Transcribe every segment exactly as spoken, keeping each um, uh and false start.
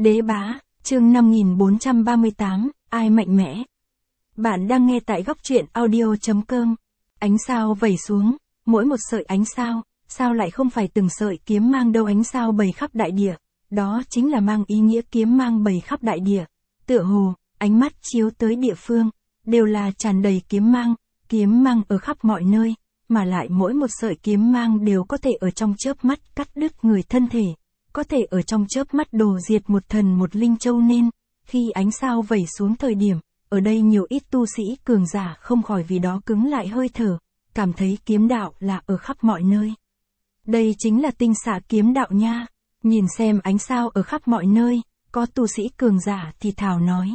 Đế bá, chương năm nghìn bốn trăm ba mươi tám, ai mạnh mẽ? Bạn đang nghe tại góc truyện audio chấm com. Ánh sao vẩy xuống, mỗi một sợi ánh sao, sao lại không phải từng sợi kiếm mang đâu, ánh sao bầy khắp đại địa, đó chính là mang ý nghĩa kiếm mang bầy khắp đại địa. Tựa hồ, ánh mắt chiếu tới địa phương, đều là tràn đầy kiếm mang, kiếm mang ở khắp mọi nơi, mà lại mỗi một sợi kiếm mang đều có thể ở trong chớp mắt cắt đứt người thân thể, có thể ở trong chớp mắt đổ diệt một thần một linh châu, nên khi ánh sao vẩy xuống thời điểm, ở đây nhiều ít tu sĩ cường giả không khỏi vì đó cứng lại hơi thở, cảm thấy kiếm đạo là ở khắp mọi nơi. Đây chính là tinh xả kiếm đạo nha. Nhìn xem ánh sao ở khắp mọi nơi, có tu sĩ cường giả thì thào nói.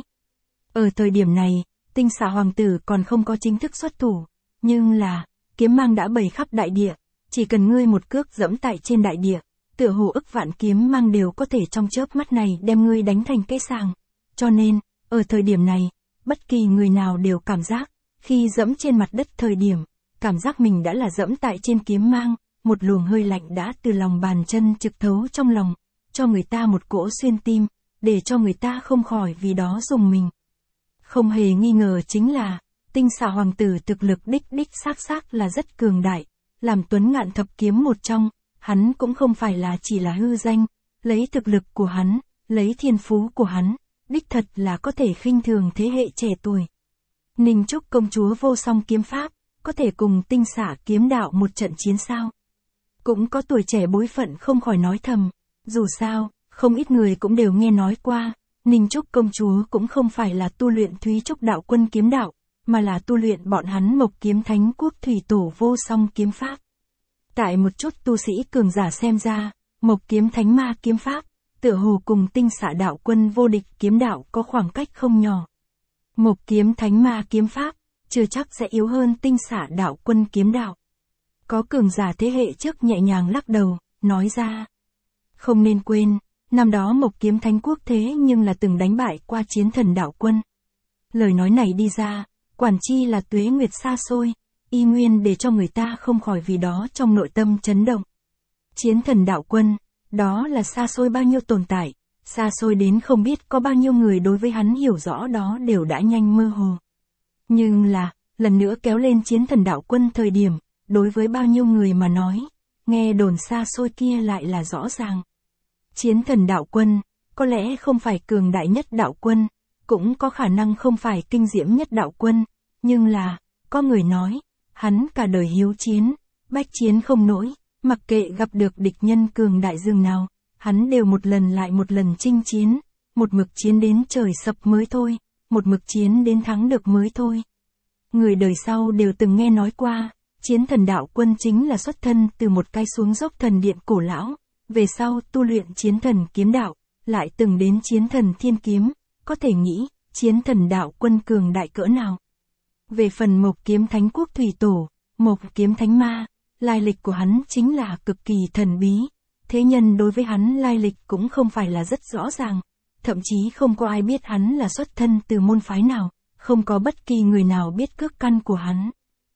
Ở thời điểm này, tinh xả hoàng tử còn không có chính thức xuất thủ, nhưng là, kiếm mang đã bầy khắp đại địa, chỉ cần ngươi một cước dẫm tại trên đại địa, tựa hồ ức vạn kiếm mang đều có thể trong chớp mắt này đem ngươi đánh thành cái sàng. Cho nên, ở thời điểm này, bất kỳ người nào đều cảm giác, khi dẫm trên mặt đất thời điểm, cảm giác mình đã là dẫm tại trên kiếm mang, một luồng hơi lạnh đã từ lòng bàn chân trực thấu trong lòng, cho người ta một cỗ xuyên tim, để cho người ta không khỏi vì đó rùng mình. Không hề nghi ngờ chính là, tinh xả hoàng tử thực lực đích đích xác xác là rất cường đại, làm tuấn ngạn thập kiếm một trong, hắn cũng không phải là chỉ là hư danh, lấy thực lực của hắn, lấy thiên phú của hắn, đích thật là có thể khinh thường thế hệ trẻ tuổi. Ninh Trúc công chúa vô song kiếm pháp, có thể cùng tinh xả kiếm đạo một trận chiến sao? Cũng có tuổi trẻ bối phận không khỏi nói thầm, dù sao, không ít người cũng đều nghe nói qua, Ninh Trúc công chúa cũng không phải là tu luyện Thúy Trúc đạo quân kiếm đạo, mà là tu luyện bọn hắn Mộc Kiếm Thánh Quốc thủy tổ vô song kiếm pháp. Tại một chút tu sĩ cường giả xem ra, Mộc Kiếm Thánh Ma kiếm pháp, tựa hồ cùng tinh xả đạo quân vô địch kiếm đạo có khoảng cách không nhỏ. Mộc Kiếm Thánh Ma kiếm pháp, chưa chắc sẽ yếu hơn tinh xả đạo quân kiếm đạo. Có cường giả thế hệ trước nhẹ nhàng lắc đầu, nói ra. Không nên quên, năm đó Mộc Kiếm Thánh Quốc thế nhưng là từng đánh bại qua Chiến Thần đạo quân. Lời nói này đi ra, quản chi là tuế nguyệt xa xôi, y nguyên để cho người ta không khỏi vì đó trong nội tâm chấn động. Chiến Thần đạo quân, đó là xa xôi bao nhiêu tồn tại, xa xôi đến không biết có bao nhiêu người đối với hắn hiểu rõ đó đều đã nhanh mơ hồ. Nhưng là, lần nữa kéo lên Chiến Thần đạo quân thời điểm, đối với bao nhiêu người mà nói, nghe đồn xa xôi kia lại là rõ ràng. Chiến Thần đạo quân, có lẽ không phải cường đại nhất đạo quân, cũng có khả năng không phải kinh diễm nhất đạo quân, nhưng là, có người nói, hắn cả đời hiếu chiến, bách chiến không nổi, mặc kệ gặp được địch nhân cường đại dường nào, hắn đều một lần lại một lần chinh chiến, một mực chiến đến trời sập mới thôi, một mực chiến đến thắng được mới thôi. Người đời sau đều từng nghe nói qua, Chiến Thần đạo quân chính là xuất thân từ một cái xuống dốc thần điện cổ lão, về sau tu luyện Chiến Thần kiếm đạo, lại từng đến Chiến Thần thiên kiếm, có thể nghĩ, Chiến Thần đạo quân cường đại cỡ nào. Về phần Mộc Kiếm Thánh Quốc thủy tổ, Mộc Kiếm Thánh Ma, lai lịch của hắn chính là cực kỳ thần bí, thế nhân đối với hắn lai lịch cũng không phải là rất rõ ràng, thậm chí không có ai biết hắn là xuất thân từ môn phái nào, không có bất kỳ người nào biết cước căn của hắn.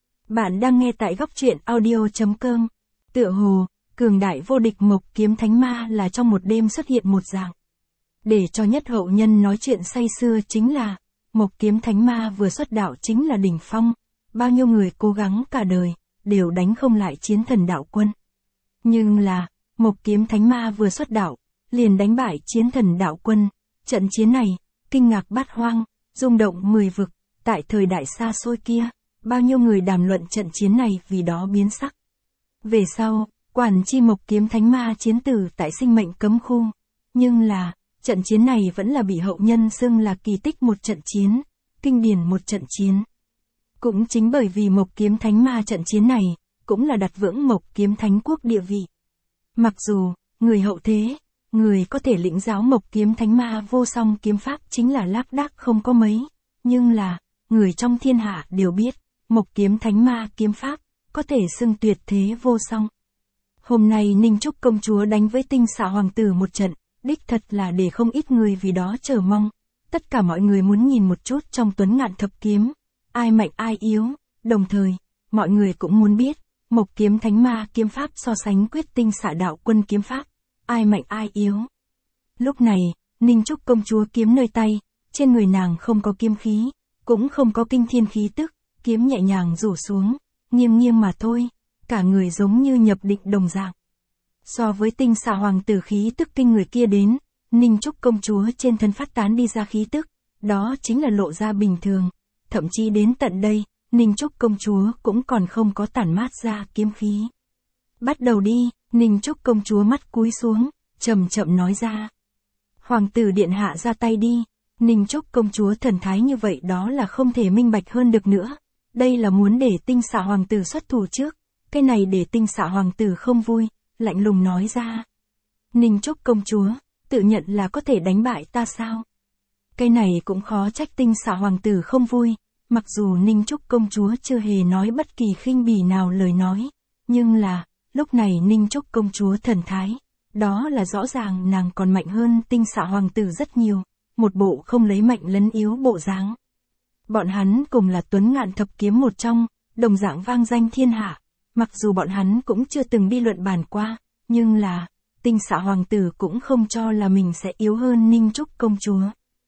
Bạn đang nghe tại góc truyện audio chấm com. Tựa hồ, cường đại vô địch Mộc Kiếm Thánh Ma là trong một đêm xuất hiện một dạng. Để cho nhất hậu nhân nói chuyện say sưa chính là, Mộc Kiếm Thánh Ma vừa xuất đạo chính là đỉnh phong, bao nhiêu người cố gắng cả đời, đều đánh không lại Chiến Thần đạo quân. Nhưng là, Mộc Kiếm Thánh Ma vừa xuất đạo, liền đánh bại Chiến Thần đạo quân, trận chiến này, kinh ngạc bát hoang, rung động mười vực, tại thời đại xa xôi kia, bao nhiêu người đàm luận trận chiến này vì đó biến sắc. Về sau, quản chi Mộc Kiếm Thánh Ma chiến tử tại sinh mệnh cấm khu, nhưng là, trận chiến này vẫn là bị hậu nhân xưng là kỳ tích một trận chiến, kinh điển một trận chiến. Cũng chính bởi vì Mộc Kiếm Thánh Ma trận chiến này, cũng là đặt vững Mộc Kiếm Thánh Quốc địa vị. Mặc dù, người hậu thế, người có thể lĩnh giáo Mộc Kiếm Thánh Ma vô song kiếm pháp chính là lác đác không có mấy, nhưng là, người trong thiên hạ đều biết, Mộc Kiếm Thánh Ma kiếm pháp, có thể xưng tuyệt thế vô song. Hôm nay Ninh Trúc công chúa đánh với tinh xả hoàng tử một trận, đích thật là để không ít người vì đó chờ mong. Tất cả mọi người muốn nhìn một chút trong tuấn ngạn thập kiếm, ai mạnh ai yếu, đồng thời, mọi người cũng muốn biết, Mộc Kiếm Thánh Ma kiếm pháp so sánh quyết tinh xả đạo quân kiếm pháp, ai mạnh ai yếu. Lúc này, Ninh Trúc công chúa kiếm nơi tay, trên người nàng không có kiếm khí, cũng không có kinh thiên khí tức, kiếm nhẹ nhàng rủ xuống, nghiêng nghiêng mà thôi, cả người giống như nhập định đồng dạng. So với tinh xà hoàng tử khí tức kinh người kia đến, Ninh Trúc công chúa trên thân phát tán đi ra khí tức, đó chính là lộ ra bình thường, thậm chí đến tận đây, Ninh Trúc công chúa cũng còn không có tản mát ra kiếm khí. Bắt đầu đi, Ninh Trúc công chúa mắt cúi xuống, chậm chậm nói ra. Hoàng tử điện hạ ra tay đi, Ninh Trúc công chúa thần thái như vậy đó là không thể minh bạch hơn được nữa. Đây là muốn để tinh xà hoàng tử xuất thủ trước, cái này để tinh xà hoàng tử không vui, lạnh lùng nói ra. Ninh Trúc công chúa, tự nhận là có thể đánh bại ta sao? Cái này cũng khó trách tinh xà hoàng tử không vui, mặc dù Ninh Trúc công chúa chưa hề nói bất kỳ khinh bỉ nào lời nói, nhưng là, lúc này Ninh Trúc công chúa thần thái, đó là rõ ràng nàng còn mạnh hơn tinh xà hoàng tử rất nhiều, một bộ không lấy mạnh lấn yếu bộ dáng. Bọn hắn cùng là tuấn ngạn thập kiếm một trong, đồng dạng vang danh thiên hạ, mặc dù bọn hắn cũng chưa từng đi luận bàn qua, nhưng là, tinh xà hoàng tử cũng không cho là mình sẽ yếu hơn Ninh Trúc công chúa.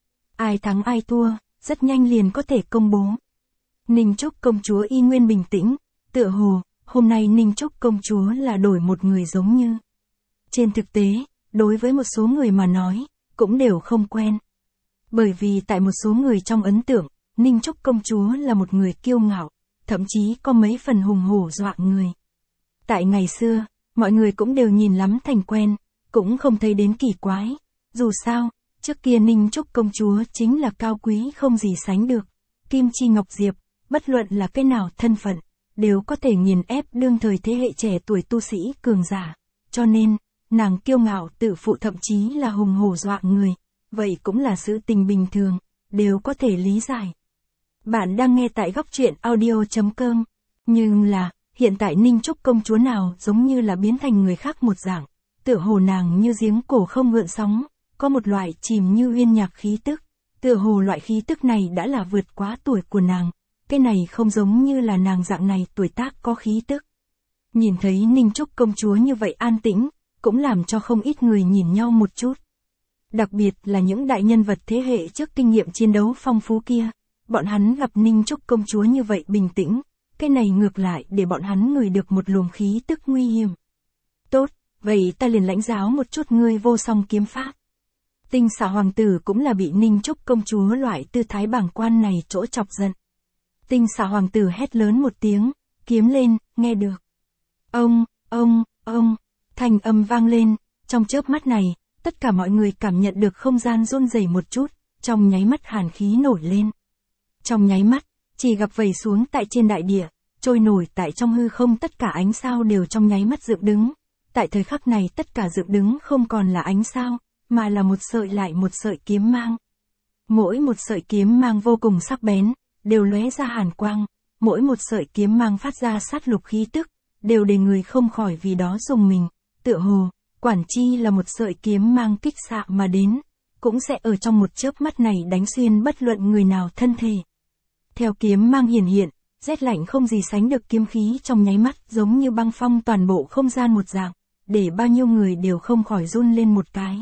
Ai thắng ai thua, rất nhanh liền có thể công bố. Ninh Trúc công chúa y nguyên bình tĩnh, tựa hồ, hôm nay Ninh Trúc công chúa là đổi một người giống như. Trên thực tế, đối với một số người mà nói, cũng đều không quen. Bởi vì tại một số người trong ấn tượng, Ninh Trúc công chúa là một người kiêu ngạo, thậm chí có mấy phần hùng hổ dọa người. Tại ngày xưa, mọi người cũng đều nhìn lắm thành quen, cũng không thấy đến kỳ quái. Dù sao, trước kia Ninh Trúc công chúa chính là cao quý không gì sánh được. Kim Chi Ngọc Diệp, bất luận là cái nào thân phận, đều có thể nghiền ép đương thời thế hệ trẻ tuổi tu sĩ cường giả. Cho nên, nàng kiêu ngạo tự phụ thậm chí là hùng hổ dọa người. Vậy cũng là sự tình bình thường, đều có thể lý giải. Bạn đang nghe tại góc truyện audio chấm com. Nhưng là, hiện tại Ninh Trúc công chúa nào giống như là biến thành người khác một dạng. Tựa hồ nàng như giếng cổ không gợn sóng, có một loại chìm như uyên nhạc khí tức. Tựa hồ loại khí tức này đã là vượt quá tuổi của nàng. Cái này không giống như là nàng dạng này tuổi tác có khí tức. Nhìn thấy Ninh Trúc công chúa như vậy an tĩnh, cũng làm cho không ít người nhìn nhau một chút. Đặc biệt là những đại nhân vật thế hệ trước kinh nghiệm chiến đấu phong phú kia, bọn hắn gặp Ninh Trúc công chúa như vậy bình tĩnh, cái này ngược lại để bọn hắn ngửi được một luồng khí tức nguy hiểm. Tốt, vậy ta liền lãnh giáo một chút ngươi vô song kiếm pháp. Tinh xà hoàng tử cũng là bị Ninh Trúc công chúa loại tư thái bảng quan này chỗ chọc giận. Tinh xà hoàng tử hét lớn một tiếng, kiếm lên, nghe được. Ông, ông, ông, thanh âm vang lên, trong chớp mắt này, tất cả mọi người cảm nhận được không gian run rẩy một chút, trong nháy mắt hàn khí nổi lên. Trong nháy mắt, chỉ gặp vẩy xuống tại trên đại địa, trôi nổi tại trong hư không tất cả ánh sao đều trong nháy mắt dựng đứng. Tại thời khắc này tất cả dựng đứng không còn là ánh sao, mà là một sợi lại một sợi kiếm mang. Mỗi một sợi kiếm mang vô cùng sắc bén, đều lóe ra hàn quang, mỗi một sợi kiếm mang phát ra sát lục khí tức, đều để người không khỏi vì đó rùng mình, tựa hồ, quản chi là một sợi kiếm mang kích xạ mà đến, cũng sẽ ở trong một chớp mắt này đánh xuyên bất luận người nào thân thể. Theo kiếm mang hiển hiện, rét lạnh không gì sánh được kiếm khí trong nháy mắt giống như băng phong toàn bộ không gian một dạng, để bao nhiêu người đều không khỏi run lên một cái.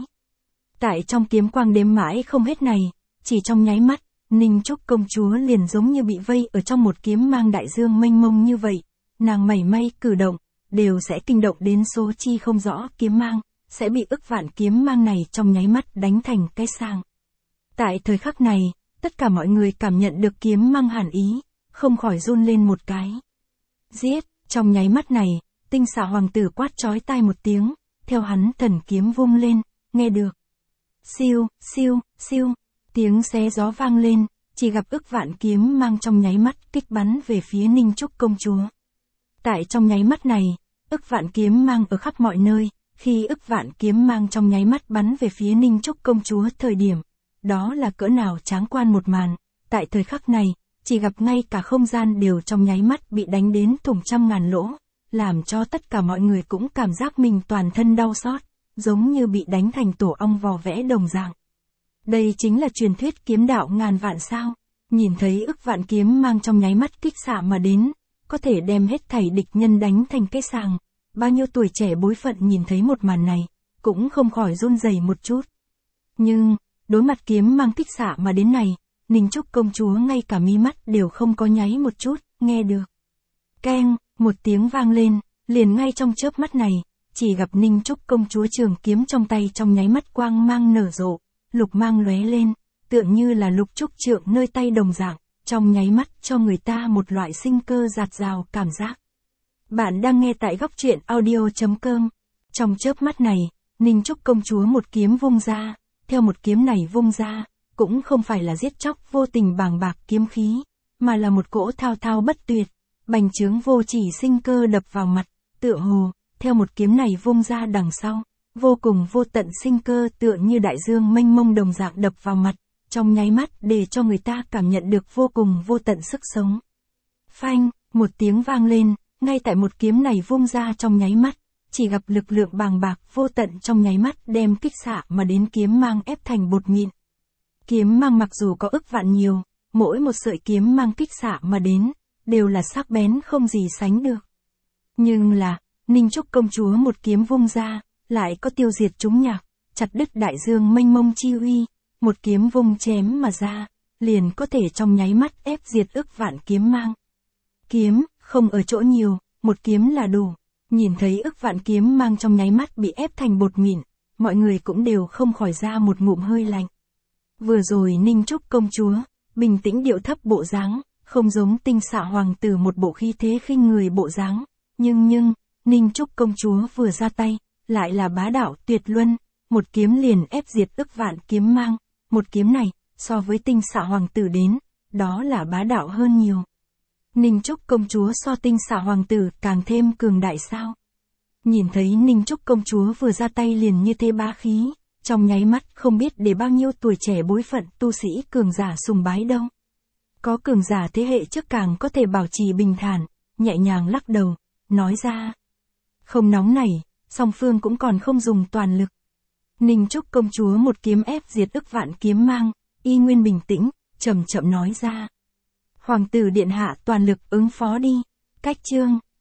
Tại trong kiếm quang đếm mãi không hết này, chỉ trong nháy mắt, Ninh Trúc công chúa liền giống như bị vây ở trong một kiếm mang đại dương mênh mông như vậy, nàng mảy may cử động, đều sẽ kinh động đến số chi không rõ kiếm mang, sẽ bị ức vạn kiếm mang này trong nháy mắt đánh thành cái sàng. Tại thời khắc này, tất cả mọi người cảm nhận được kiếm mang hàn ý, không khỏi run lên một cái. Giết, trong nháy mắt này, tinh xà hoàng tử quát chói tai một tiếng, theo hắn thần kiếm vung lên, nghe được. Siêu, siêu, siêu, tiếng xé gió vang lên, chỉ gặp ức vạn kiếm mang trong nháy mắt kích bắn về phía Ninh Trúc công chúa. Tại trong nháy mắt này, ức vạn kiếm mang ở khắp mọi nơi, khi ức vạn kiếm mang trong nháy mắt bắn về phía Ninh Trúc công chúa thời điểm, đó là cỡ nào tráng quan một màn, tại thời khắc này, chỉ gặp ngay cả không gian đều trong nháy mắt bị đánh đến thủng trăm ngàn lỗ, làm cho tất cả mọi người cũng cảm giác mình toàn thân đau xót, giống như bị đánh thành tổ ong vò vẽ đồng dạng. Đây chính là truyền thuyết kiếm đạo ngàn vạn sao, nhìn thấy ức vạn kiếm mang trong nháy mắt kích xạ mà đến, có thể đem hết thảy địch nhân đánh thành cái sàng, bao nhiêu tuổi trẻ bối phận nhìn thấy một màn này, cũng không khỏi run rẩy một chút. Nhưng, Đối mặt kiếm mang kích xạ mà đến này, Ninh Trúc công chúa ngay cả mí mắt đều không có nháy một chút, nghe được. Keng, một tiếng vang lên, liền ngay trong chớp mắt này, chỉ gặp Ninh Trúc công chúa trường kiếm trong tay trong nháy mắt quang mang nở rộ, lục mang lóe lên, tựa như là lục trúc trượng nơi tay đồng dạng, trong nháy mắt cho người ta một loại sinh cơ dạt dào cảm giác. Bạn đang nghe tại góc truyện audio.com. Trong chớp mắt này, Ninh Trúc công chúa một kiếm vung ra, theo một kiếm này vung ra, cũng không phải là giết chóc vô tình bàng bạc kiếm khí, mà là một cỗ thao thao bất tuyệt, bành trướng vô chỉ sinh cơ đập vào mặt, tựa hồ, theo một kiếm này vung ra đằng sau, vô cùng vô tận sinh cơ tựa như đại dương mênh mông đồng dạng đập vào mặt, trong nháy mắt để cho người ta cảm nhận được vô cùng vô tận sức sống. Phanh, một tiếng vang lên, ngay tại một kiếm này vung ra trong nháy mắt, chỉ gặp lực lượng bàng bạc vô tận trong nháy mắt đem kích xạ mà đến kiếm mang ép thành bột mịn. Kiếm mang mặc dù có ức vạn nhiều, mỗi một sợi kiếm mang kích xạ mà đến, đều là sắc bén không gì sánh được. Nhưng là, Ninh Trúc công chúa một kiếm vung ra, lại có tiêu diệt chúng nhạc, chặt đứt đại dương mênh mông chi uy, một kiếm vung chém mà ra, liền có thể trong nháy mắt ép diệt ức vạn kiếm mang. Kiếm, không ở chỗ nhiều, một kiếm là đủ. Nhìn thấy ức vạn kiếm mang trong nháy mắt bị ép thành bột mịn, mọi người cũng đều không khỏi ra một ngụm hơi lạnh. Vừa rồi Ninh Trúc công chúa, bình tĩnh điệu thấp bộ dáng, không giống tinh xạ hoàng tử một bộ khí thế khinh người bộ dáng, nhưng nhưng, Ninh Trúc công chúa vừa ra tay, lại là bá đạo tuyệt luân, một kiếm liền ép diệt ức vạn kiếm mang, một kiếm này, so với tinh xạ hoàng tử đến, đó là bá đạo hơn nhiều. Ninh Trúc công chúa so tinh xạ hoàng tử càng thêm cường đại sao? Nhìn thấy Ninh Trúc công chúa vừa ra tay liền như thế bá khí, trong nháy mắt không biết để bao nhiêu tuổi trẻ bối phận tu sĩ cường giả sùng bái đâu. Có cường giả thế hệ trước càng có thể bảo trì bình thản, nhẹ nhàng lắc đầu, nói ra. Không nóng nảy, song phương cũng còn không dùng toàn lực. Ninh Trúc công chúa một kiếm ép diệt ức vạn kiếm mang, y nguyên bình tĩnh, chậm chậm nói ra. Hoàng tử điện hạ toàn lực ứng phó đi. Cách chương